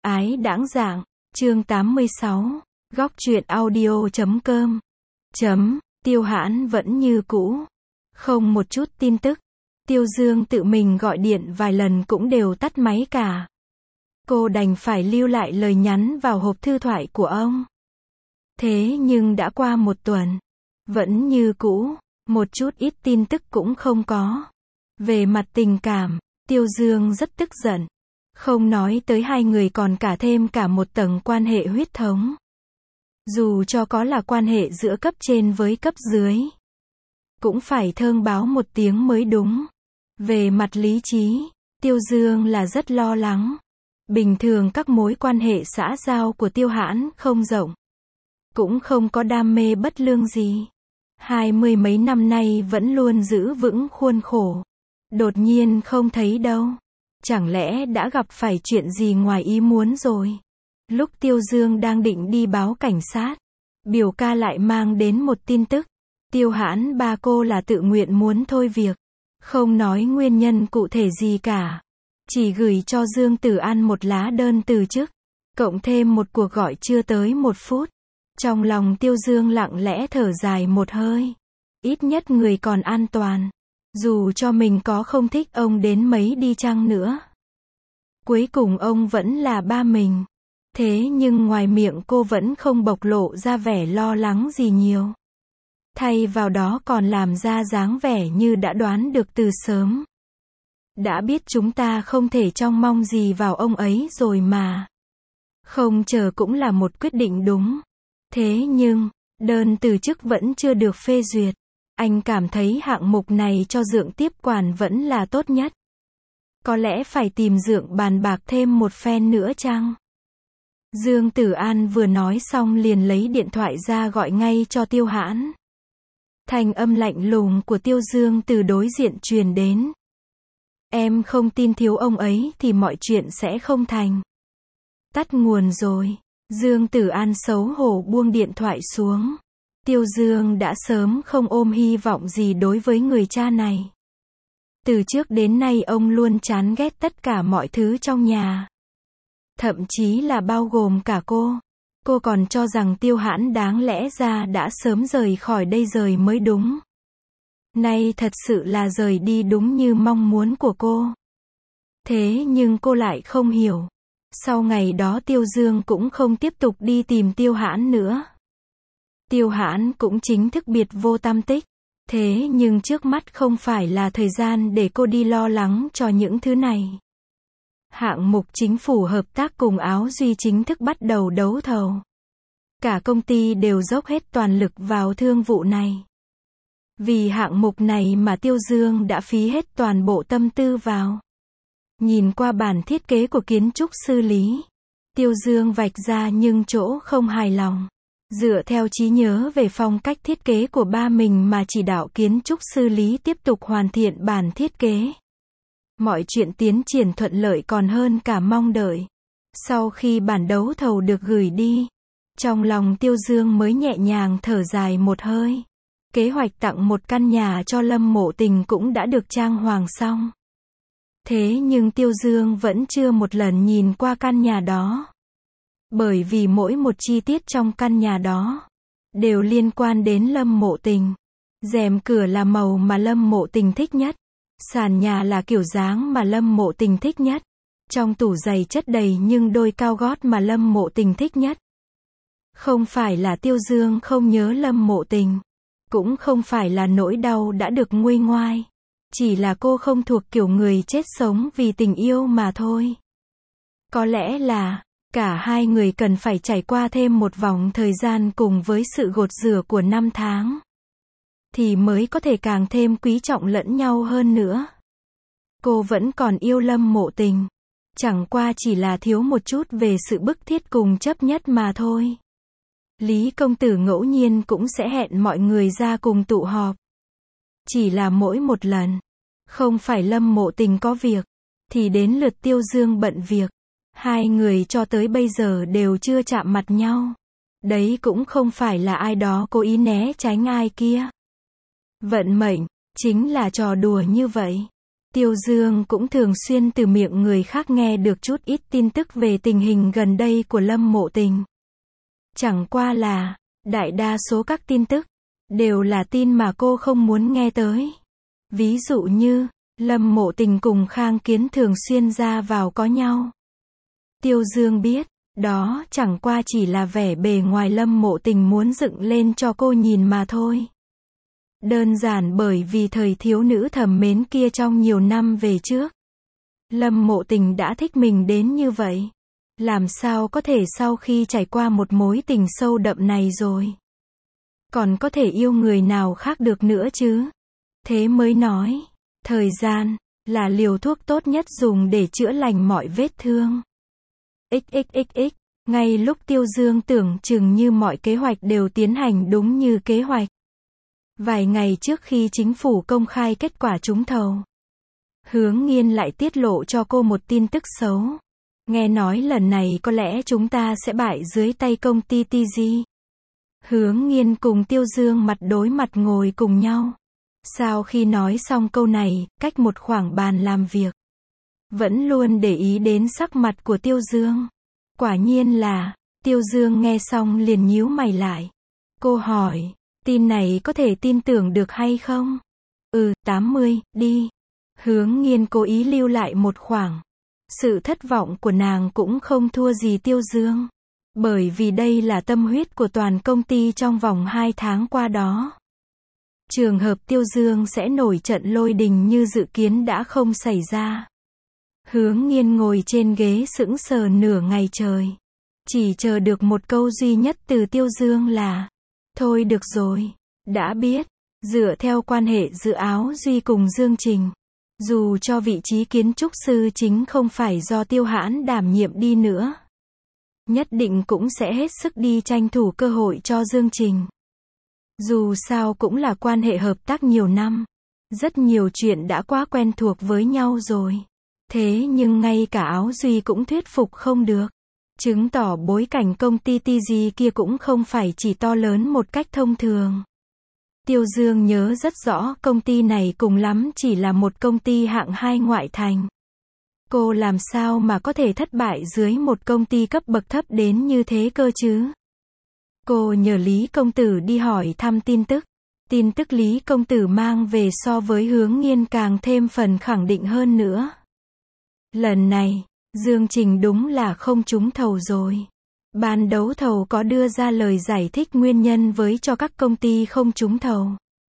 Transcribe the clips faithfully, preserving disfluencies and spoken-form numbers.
ái đãng dạng, chương tám mươi sáu, góc truyện audio chấm com, chấm, Tiêu Hãn vẫn như cũ, không một chút tin tức. Tiêu Dương tự mình gọi điện vài lần cũng đều tắt máy cả. Cô đành phải lưu lại lời nhắn vào hộp thư thoại của ông. Thế nhưng đã qua một tuần, vẫn như cũ, một chút ít tin tức cũng không có. Về mặt tình cảm, Tiêu Dương rất tức giận. Không nói tới hai người còn cả thêm cả một tầng quan hệ huyết thống. Dù cho có là quan hệ giữa cấp trên với cấp dưới, cũng phải thông báo một tiếng mới đúng. Về mặt lý trí, Tiêu Dương là rất lo lắng. Bình thường các mối quan hệ xã giao của Tiêu Hãn không rộng, cũng không có đam mê bất lương gì. Hai mươi mấy năm nay vẫn luôn giữ vững khuôn khổ. Đột nhiên không thấy đâu. Chẳng lẽ đã gặp phải chuyện gì ngoài ý muốn rồi? Lúc Tiêu Dương đang định đi báo cảnh sát, biểu ca lại mang đến một tin tức. Tiêu Hãn ba cô là tự nguyện muốn thôi việc. Không nói nguyên nhân cụ thể gì cả. Chỉ gửi cho Dương Tử An một lá đơn từ chức. Cộng thêm một cuộc gọi chưa tới một phút. Trong lòng Tiêu Dương lặng lẽ thở dài một hơi. Ít nhất người còn an toàn. Dù cho mình có không thích ông đến mấy đi chăng nữa. Cuối cùng ông vẫn là ba mình. Thế nhưng ngoài miệng cô vẫn không bộc lộ ra vẻ lo lắng gì nhiều. Thay vào đó còn làm ra dáng vẻ như đã đoán được từ sớm. Đã biết chúng ta không thể trông mong gì vào ông ấy rồi mà. Không chờ cũng là một quyết định đúng. Thế nhưng, đơn từ chức vẫn chưa được phê duyệt. Anh cảm thấy hạng mục này cho Dượng tiếp quản vẫn là tốt nhất. Có lẽ phải tìm Dượng bàn bạc thêm một phen nữa chăng? Dương Tử An vừa nói xong liền lấy điện thoại ra gọi ngay cho Tiêu Hãn. Thanh âm lạnh lùng của Tiêu Dương từ đối diện truyền đến. Em không tin thiếu ông ấy thì mọi chuyện sẽ không thành. Tắt nguồn rồi. Dương Tử An xấu hổ buông điện thoại xuống. Tiêu Dương đã sớm không ôm hy vọng gì đối với người cha này. Từ trước đến nay ông luôn chán ghét tất cả mọi thứ trong nhà. Thậm chí là bao gồm cả cô. Cô còn cho rằng Tiêu Hãn đáng lẽ ra đã sớm rời khỏi đây rồi mới đúng. Nay thật sự là rời đi đúng như mong muốn của cô. Thế nhưng cô lại không hiểu. Sau ngày đó Tiêu Dương cũng không tiếp tục đi tìm Tiêu Hãn nữa. Tiêu Hãn cũng chính thức biệt vô tăm tích. Thế nhưng trước mắt không phải là thời gian để cô đi lo lắng cho những thứ này. Hạng mục chính phủ hợp tác cùng Áo Duy chính thức bắt đầu đấu thầu. Cả công ty đều dốc hết toàn lực vào thương vụ này. Vì hạng mục này mà Tiêu Dương đã phí hết toàn bộ tâm tư vào. Nhìn qua bản thiết kế của kiến trúc sư Lý, Tiêu Dương vạch ra nhưng chỗ không hài lòng. Dựa theo trí nhớ về phong cách thiết kế của ba mình mà chỉ đạo kiến trúc sư Lý tiếp tục hoàn thiện bản thiết kế. Mọi chuyện tiến triển thuận lợi còn hơn cả mong đợi. Sau khi bản đấu thầu được gửi đi, trong lòng Tiêu Dương mới nhẹ nhàng thở dài một hơi. Kế hoạch tặng một căn nhà cho Lâm Mộ Tình cũng đã được trang hoàng xong. Thế nhưng Tiêu Dương vẫn chưa một lần nhìn qua căn nhà đó. Bởi vì mỗi một chi tiết trong căn nhà đó đều liên quan đến Lâm Mộ Tình. Rèm cửa là màu mà Lâm Mộ Tình thích nhất. Sàn nhà là kiểu dáng mà Lâm Mộ Tình thích nhất. Trong tủ giày chất đầy nhưng đôi cao gót mà Lâm Mộ Tình thích nhất. Không phải là Tiêu Dương không nhớ Lâm Mộ Tình. Cũng không phải là nỗi đau đã được nguôi ngoai. Chỉ là cô không thuộc kiểu người chết sống vì tình yêu mà thôi. Có lẽ là cả hai người cần phải trải qua thêm một vòng thời gian cùng với sự gột rửa của năm tháng. Thì mới có thể càng thêm quý trọng lẫn nhau hơn nữa. Cô vẫn còn yêu Lâm Mộ Tình. Chẳng qua chỉ là thiếu một chút về sự bức thiết cùng chấp nhất mà thôi. Lý công tử ngẫu nhiên cũng sẽ hẹn mọi người ra cùng tụ họp. Chỉ là mỗi một lần, không phải Lâm Mộ Tình có việc, thì đến lượt Tiêu Dương bận việc. Hai người cho tới bây giờ đều chưa chạm mặt nhau. Đấy cũng không phải là ai đó cố ý né tránh ai kia. Vận mệnh, chính là trò đùa như vậy. Tiêu Dương cũng thường xuyên từ miệng người khác nghe được chút ít tin tức về tình hình gần đây của Lâm Mộ Tình. Chẳng qua là, đại đa số các tin tức, đều là tin mà cô không muốn nghe tới. Ví dụ như, Lâm Mộ Tình cùng Khang Kiến thường xuyên ra vào có nhau. Tiêu Dương biết, đó chẳng qua chỉ là vẻ bề ngoài Lâm Mộ Tình muốn dựng lên cho cô nhìn mà thôi. Đơn giản bởi vì thời thiếu nữ thầm mến kia trong nhiều năm về trước. Lâm Mộ Tình đã thích mình đến như vậy. Làm sao có thể sau khi trải qua một mối tình sâu đậm này rồi, còn có thể yêu người nào khác được nữa chứ? Thế mới nói, thời gian, là liều thuốc tốt nhất dùng để chữa lành mọi vết thương. XXXX, ngay lúc Tiêu Dương tưởng chừng như mọi kế hoạch đều tiến hành đúng như kế hoạch. Vài ngày trước khi chính phủ công khai kết quả trúng thầu, Hướng Nghiên lại tiết lộ cho cô một tin tức xấu. Nghe nói lần này có lẽ chúng ta sẽ bại dưới tay công ty tê giê. Hướng Nghiên cùng Tiêu Dương mặt đối mặt ngồi cùng nhau. Sau khi nói xong câu này, cách một khoảng bàn làm việc, vẫn luôn để ý đến sắc mặt của Tiêu Dương. Quả nhiên là, Tiêu Dương nghe xong liền nhíu mày lại. Cô hỏi, tin này có thể tin tưởng được hay không? Ừ, tám mươi, đi. Hướng Nghiên cố ý lưu lại một khoảng. Sự thất vọng của nàng cũng không thua gì Tiêu Dương. Bởi vì đây là tâm huyết của toàn công ty trong vòng hai tháng qua đó. Trường hợp Tiêu Dương sẽ nổi trận lôi đình như dự kiến đã không xảy ra. Hướng Nghiên ngồi trên ghế sững sờ nửa ngày trời. Chỉ chờ được một câu duy nhất từ Tiêu Dương là, thôi được rồi, đã biết, dựa theo quan hệ giữa Áo Duy cùng Dương Trình. Dù cho vị trí kiến trúc sư chính không phải do Tiêu Hãn đảm nhiệm đi nữa, nhất định cũng sẽ hết sức đi tranh thủ cơ hội cho Dương Trình. Dù sao cũng là quan hệ hợp tác nhiều năm. Rất nhiều chuyện đã quá quen thuộc với nhau rồi. Thế nhưng ngay cả Áo Duy cũng thuyết phục không được. Chứng tỏ bối cảnh công ty tê giê kia cũng không phải chỉ to lớn một cách thông thường. Tiêu Dương nhớ rất rõ công ty này cùng lắm chỉ là một công ty hạng hai ngoại thành. Cô làm sao mà có thể thất bại dưới một công ty cấp bậc thấp đến như thế cơ chứ? Cô nhờ Lý Công Tử đi hỏi thăm tin tức. Tin tức Lý Công Tử mang về so với Hướng Nghiên càng thêm phần khẳng định hơn nữa. Lần này, Dương Trình đúng là không trúng thầu rồi. Ban đấu thầu có đưa ra lời giải thích nguyên nhân với cho các công ty không trúng thầu.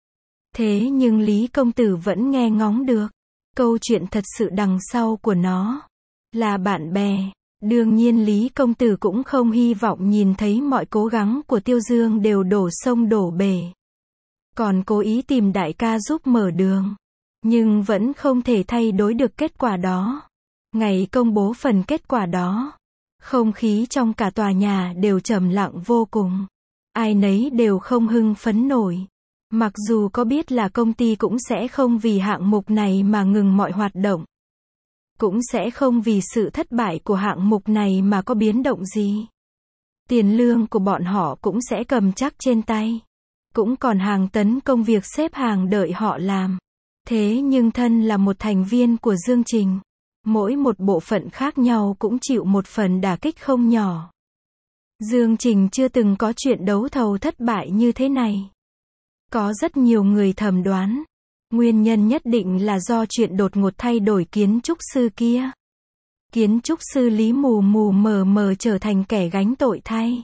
Thế nhưng Lý Công Tử vẫn nghe ngóng được. Câu chuyện thật sự đằng sau của nó là bạn bè. Đương nhiên Lý Công Tử cũng không hy vọng nhìn thấy mọi cố gắng của Tiêu Dương đều đổ sông đổ bể. Còn cố ý tìm đại ca giúp mở đường. Nhưng vẫn không thể thay đổi được kết quả đó. Ngày công bố phần kết quả đó, không khí trong cả tòa nhà đều trầm lặng vô cùng. Ai nấy đều không hưng phấn nổi. Mặc dù có biết là công ty cũng sẽ không vì hạng mục này mà ngừng mọi hoạt động. Cũng sẽ không vì sự thất bại của hạng mục này mà có biến động gì. Tiền lương của bọn họ cũng sẽ cầm chắc trên tay. Cũng còn hàng tấn công việc xếp hàng đợi họ làm. Thế nhưng thân là một thành viên của Dương Trình, mỗi một bộ phận khác nhau cũng chịu một phần đả kích không nhỏ. Dương Trình chưa từng có chuyện đấu thầu thất bại như thế này. Có rất nhiều người thầm đoán, nguyên nhân nhất định là do chuyện đột ngột thay đổi kiến trúc sư kia. Kiến trúc sư Lý mù mù mờ mờ trở thành kẻ gánh tội thay.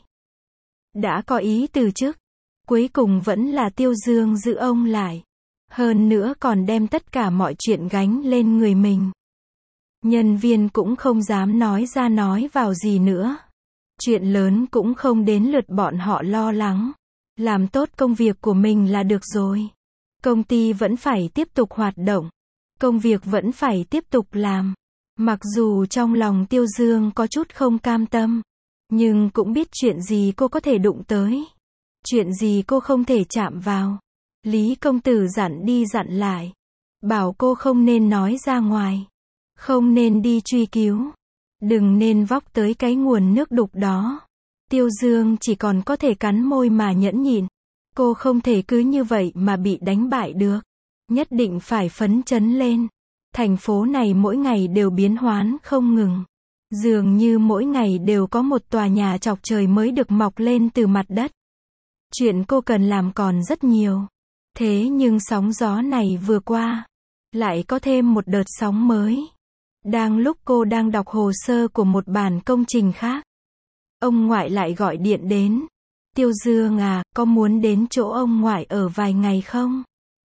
Đã có ý từ trước, cuối cùng vẫn là Tiêu Dương giữ ông lại. Hơn nữa còn đem tất cả mọi chuyện gánh lên người mình. Nhân viên cũng không dám nói ra nói vào gì nữa. Chuyện lớn cũng không đến lượt bọn họ lo lắng. Làm tốt công việc của mình là được rồi. Công ty vẫn phải tiếp tục hoạt động. Công việc vẫn phải tiếp tục làm. Mặc dù trong lòng Tiêu Dương có chút không cam tâm, nhưng cũng biết chuyện gì cô có thể đụng tới. Chuyện gì cô không thể chạm vào. Lý Công Tử dặn đi dặn lại. Bảo cô không nên nói ra ngoài. Không nên đi truy cứu. Đừng nên vóc tới cái nguồn nước đục đó. Tiêu Dương chỉ còn có thể cắn môi mà nhẫn nhịn. Cô không thể cứ như vậy mà bị đánh bại được. Nhất định phải phấn chấn lên. Thành phố này mỗi ngày đều biến hoán không ngừng. Dường như mỗi ngày đều có một tòa nhà chọc trời mới được mọc lên từ mặt đất. Chuyện cô cần làm còn rất nhiều. Thế nhưng sóng gió này vừa qua, lại có thêm một đợt sóng mới. Đang lúc cô đang đọc hồ sơ của một bản công trình khác, ông ngoại lại gọi điện đến. Tiêu Dương à, có muốn đến chỗ ông ngoại ở vài ngày không?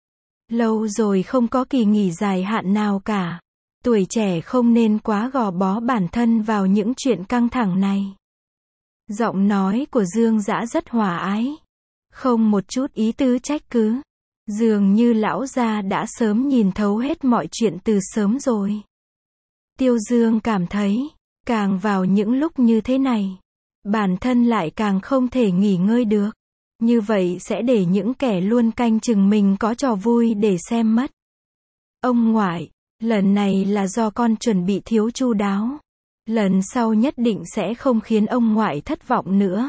Lâu rồi không có kỳ nghỉ dài hạn nào cả. Tuổi trẻ không nên quá gò bó bản thân vào những chuyện căng thẳng này. Giọng nói của Dương Dã rất hòa ái. Không một chút ý tứ trách cứ. Dường như lão gia đã sớm nhìn thấu hết mọi chuyện từ sớm rồi. Tiêu Dương cảm thấy, càng vào những lúc như thế này, bản thân lại càng không thể nghỉ ngơi được. Như vậy sẽ để những kẻ luôn canh chừng mình có trò vui để xem mất. Ông ngoại, lần này là do con chuẩn bị thiếu chu đáo. Lần sau nhất định sẽ không khiến ông ngoại thất vọng nữa.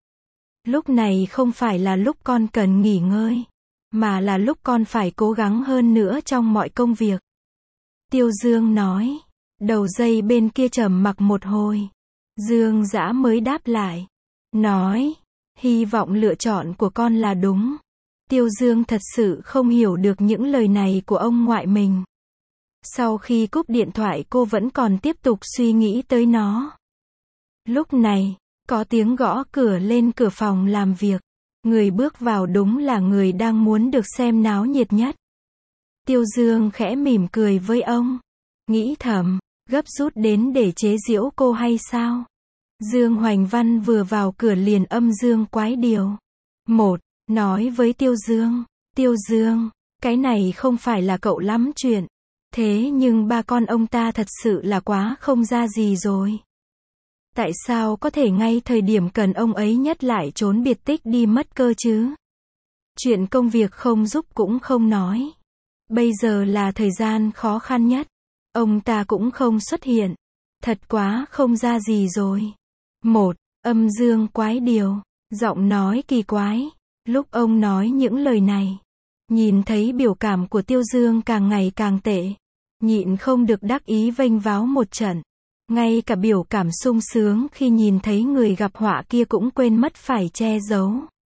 Lúc này không phải là lúc con cần nghỉ ngơi, mà là lúc con phải cố gắng hơn nữa trong mọi công việc. Tiêu Dương nói. Đầu dây bên kia trầm mặc một hồi. Dương Dã mới đáp lại. Nói. Hy vọng lựa chọn của con là đúng. Tiêu Dương thật sự không hiểu được những lời này của ông ngoại mình. Sau khi cúp điện thoại cô vẫn còn tiếp tục suy nghĩ tới nó. Lúc này, có tiếng gõ cửa lên cửa phòng làm việc. Người bước vào đúng là người đang muốn được xem náo nhiệt nhất. Tiêu Dương khẽ mỉm cười với ông. Nghĩ thầm, gấp rút đến để chế giễu cô hay sao? Dương Hoành Văn vừa vào cửa liền âm dương quái điều. Một, nói với Tiêu Dương. Tiêu Dương, cái này không phải là cậu lắm chuyện. Thế nhưng ba con ông ta thật sự là quá không ra gì rồi. Tại sao có thể ngay thời điểm cần ông ấy nhất lại trốn biệt tích đi mất cơ chứ? Chuyện công việc không giúp cũng không nói. Bây giờ là thời gian khó khăn nhất. Ông ta cũng không xuất hiện. Thật quá không ra gì rồi. Một, âm dương quái điều. Giọng nói kỳ quái. Lúc ông nói những lời này, nhìn thấy biểu cảm của Tiêu Dương càng ngày càng tệ. Nhịn không được đắc ý vênh váo một trận. Ngay cả biểu cảm sung sướng khi nhìn thấy người gặp họa kia cũng quên mất phải che giấu.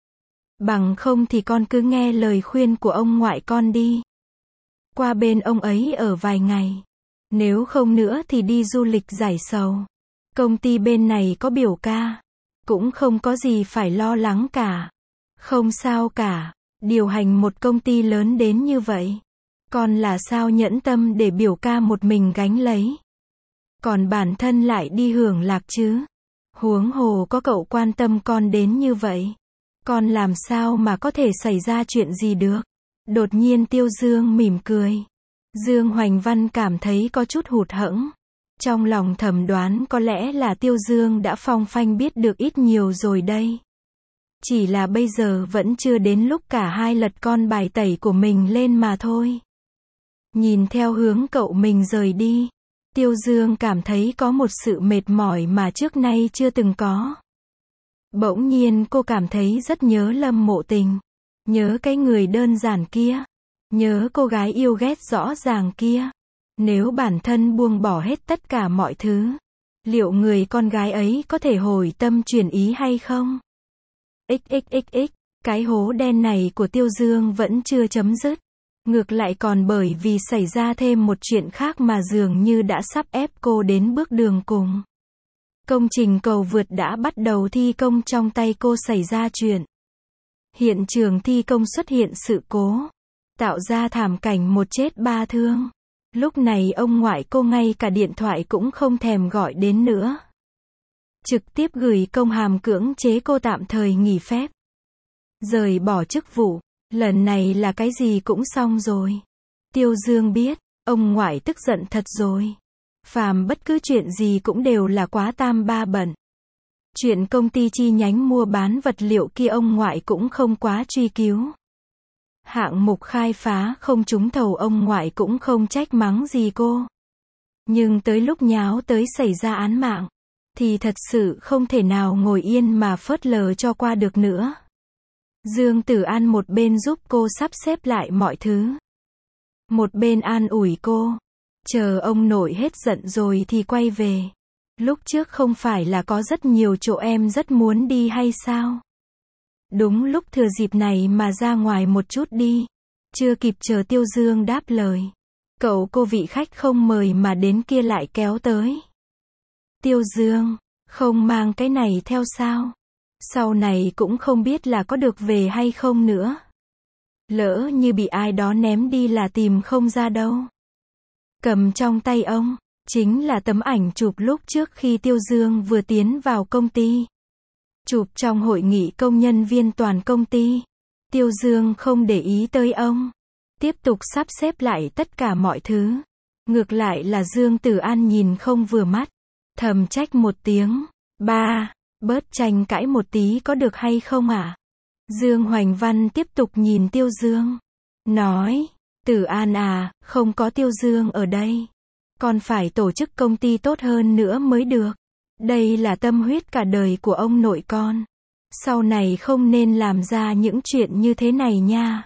Bằng không thì con cứ nghe lời khuyên của ông ngoại con đi. Qua bên ông ấy ở vài ngày. Nếu không nữa thì đi du lịch giải sầu. Công ty bên này có biểu ca. Cũng không có gì phải lo lắng cả. Không sao cả. Điều hành một công ty lớn đến như vậy. Con là sao nhẫn tâm để biểu ca một mình gánh lấy. Còn bản thân lại đi hưởng lạc chứ. Huống hồ có cậu quan tâm con đến như vậy. Con làm sao mà có thể xảy ra chuyện gì được. Đột nhiên Tiêu Dương mỉm cười. Dương Hoành Văn cảm thấy có chút hụt hẫng. Trong lòng thầm đoán có lẽ là Tiêu Dương đã phong phanh biết được ít nhiều rồi đây. Chỉ là bây giờ vẫn chưa đến lúc cả hai lật con bài tẩy của mình lên mà thôi. Nhìn theo hướng cậu mình rời đi, Tiêu Dương cảm thấy có một sự mệt mỏi mà trước nay chưa từng có. Bỗng nhiên cô cảm thấy rất nhớ Lâm Mộ Tình. Nhớ cái người đơn giản kia. Nhớ cô gái yêu ghét rõ ràng kia. Nếu bản thân buông bỏ hết tất cả mọi thứ, liệu người con gái ấy có thể hồi tâm chuyển ý hay không? XXXX, cái hố đen này của Tiêu Dương vẫn chưa chấm dứt. Ngược lại còn bởi vì xảy ra thêm một chuyện khác mà dường như đã sắp ép cô đến bước đường cùng. Công trình cầu vượt đã bắt đầu thi công trong tay cô xảy ra chuyện. Hiện trường thi công xuất hiện sự cố, tạo ra thảm cảnh một chết ba thương. Lúc này ông ngoại cô ngay cả điện thoại cũng không thèm gọi đến nữa. Trực tiếp gửi công hàm cưỡng chế cô tạm thời nghỉ phép. Rời bỏ chức vụ. Lần này là cái gì cũng xong rồi. Tiêu Dương biết, ông ngoại tức giận thật rồi. Phàm bất cứ chuyện gì cũng đều là quá tam ba bận. Chuyện công ty chi nhánh mua bán vật liệu kia ông ngoại cũng không quá truy cứu. Hạng mục khai phá không trúng thầu ông ngoại cũng không trách mắng gì cô. Nhưng tới lúc nháo tới xảy ra án mạng, thì thật sự không thể nào ngồi yên mà phớt lờ cho qua được nữa. Dương Tử An một bên giúp cô sắp xếp lại mọi thứ. Một bên an ủi cô. Chờ ông nội hết giận rồi thì quay về. Lúc trước không phải là có rất nhiều chỗ em rất muốn đi hay sao? Đúng lúc thừa dịp này mà ra ngoài một chút đi. Chưa kịp chờ Tiêu Dương đáp lời. Cậu cô vị khách không mời mà đến kia lại kéo tới. Tiêu Dương, không mang cái này theo sao? Sau này cũng không biết là có được về hay không nữa. Lỡ như bị ai đó ném đi là tìm không ra đâu. Cầm trong tay ông, chính là tấm ảnh chụp lúc trước khi Tiêu Dương vừa tiến vào công ty. Chụp trong hội nghị công nhân viên toàn công ty. Tiêu Dương không để ý tới ông. Tiếp tục sắp xếp lại tất cả mọi thứ. Ngược lại là Dương Tử An nhìn không vừa mắt. Thầm trách một tiếng. Ba, bớt tranh cãi một tí có được hay không ạ? À? Dương Hoành Văn tiếp tục nhìn Tiêu Dương. Nói, Tử An à, không có Tiêu Dương ở đây. Con phải tổ chức công ty tốt hơn nữa mới được. Đây là tâm huyết cả đời của ông nội con. Sau này không nên làm ra những chuyện như thế này nha.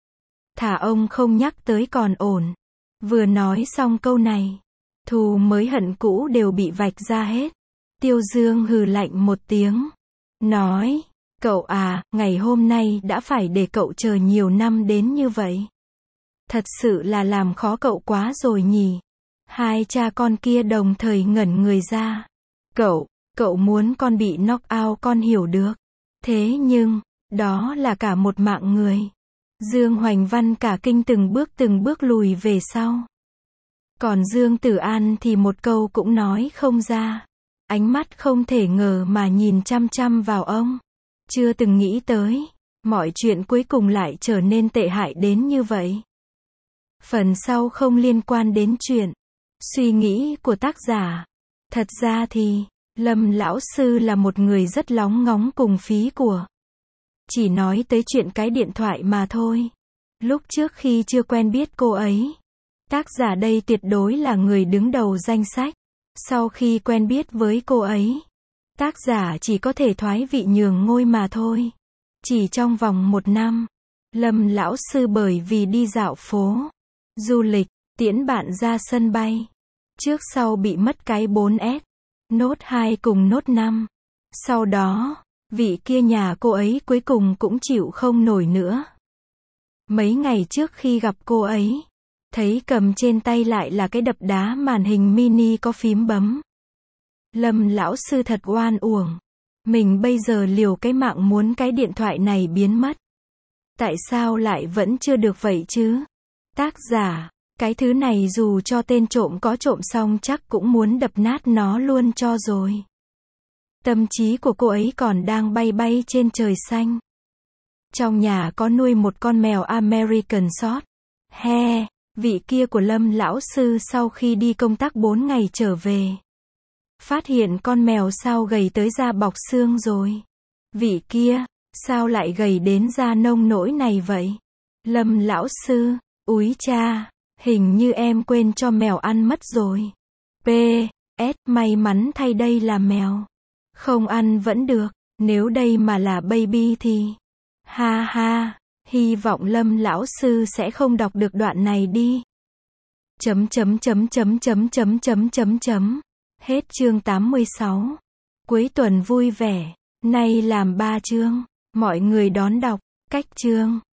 Thả ông không nhắc tới còn ổn. Vừa nói xong câu này, thù mới hận cũ đều bị vạch ra hết. Tiêu Dương hừ lạnh một tiếng. Nói, cậu à, ngày hôm nay đã phải để cậu chờ nhiều năm đến như vậy. Thật sự là làm khó cậu quá rồi nhỉ. Hai cha con kia đồng thời ngẩn người ra. Cậu, cậu muốn con bị knock out con hiểu được. Thế nhưng, đó là cả một mạng người. Dương Hoành Văn cả kinh từng bước từng bước lùi về sau. Còn Dương Tử An thì một câu cũng nói không ra. Ánh mắt không thể ngờ mà nhìn chăm chăm vào ông. Chưa từng nghĩ tới, mọi chuyện cuối cùng lại trở nên tệ hại đến như vậy. Phần sau không liên quan đến chuyện suy nghĩ của tác giả. Thật ra thì, Lâm lão sư là một người rất lóng ngóng cùng phí của. Chỉ nói tới chuyện cái điện thoại mà thôi. Lúc trước khi chưa quen biết cô ấy, tác giả đây tuyệt đối là người đứng đầu danh sách. Sau khi quen biết với cô ấy, tác giả chỉ có thể thoái vị nhường ngôi mà thôi. Chỉ trong vòng một năm, Lâm lão sư bởi vì đi dạo phố, du lịch, tiễn bạn ra sân bay, trước sau bị mất cái bốn S, Note hai cùng Note năm. Sau đó, vị kia nhà cô ấy cuối cùng cũng chịu không nổi nữa. Mấy ngày trước khi gặp cô ấy, thấy cầm trên tay lại là cái đập đá màn hình mini có phím bấm. Lâm lão sư thật oan uổng. Mình bây giờ liều cái mạng muốn cái điện thoại này biến mất. Tại sao lại vẫn chưa được vậy chứ? Tác giả, cái thứ này dù cho tên trộm có trộm xong chắc cũng muốn đập nát nó luôn cho rồi. Tâm trí của cô ấy còn đang bay bay trên trời xanh. Trong nhà có nuôi một con mèo American Short Hair. Vị kia của Lâm lão sư sau khi đi công tác bốn ngày trở về, phát hiện con mèo sao gầy tới da bọc xương rồi. Vị kia, sao lại gầy đến da nông nỗi này vậy? Lâm lão sư, úi cha, hình như em quên cho mèo ăn mất rồi. pê ét May mắn thay đây là mèo. Không ăn vẫn được, nếu đây mà là baby thì... Ha ha, hy vọng Lâm lão sư sẽ không đọc được đoạn này đi. Chấm chấm chấm chấm chấm chấm chấm chấm chấm. Hết chương tám mươi sáu. Cuối tuần vui vẻ. Nay làm ba chương. Mọi người đón đọc. Cách chương.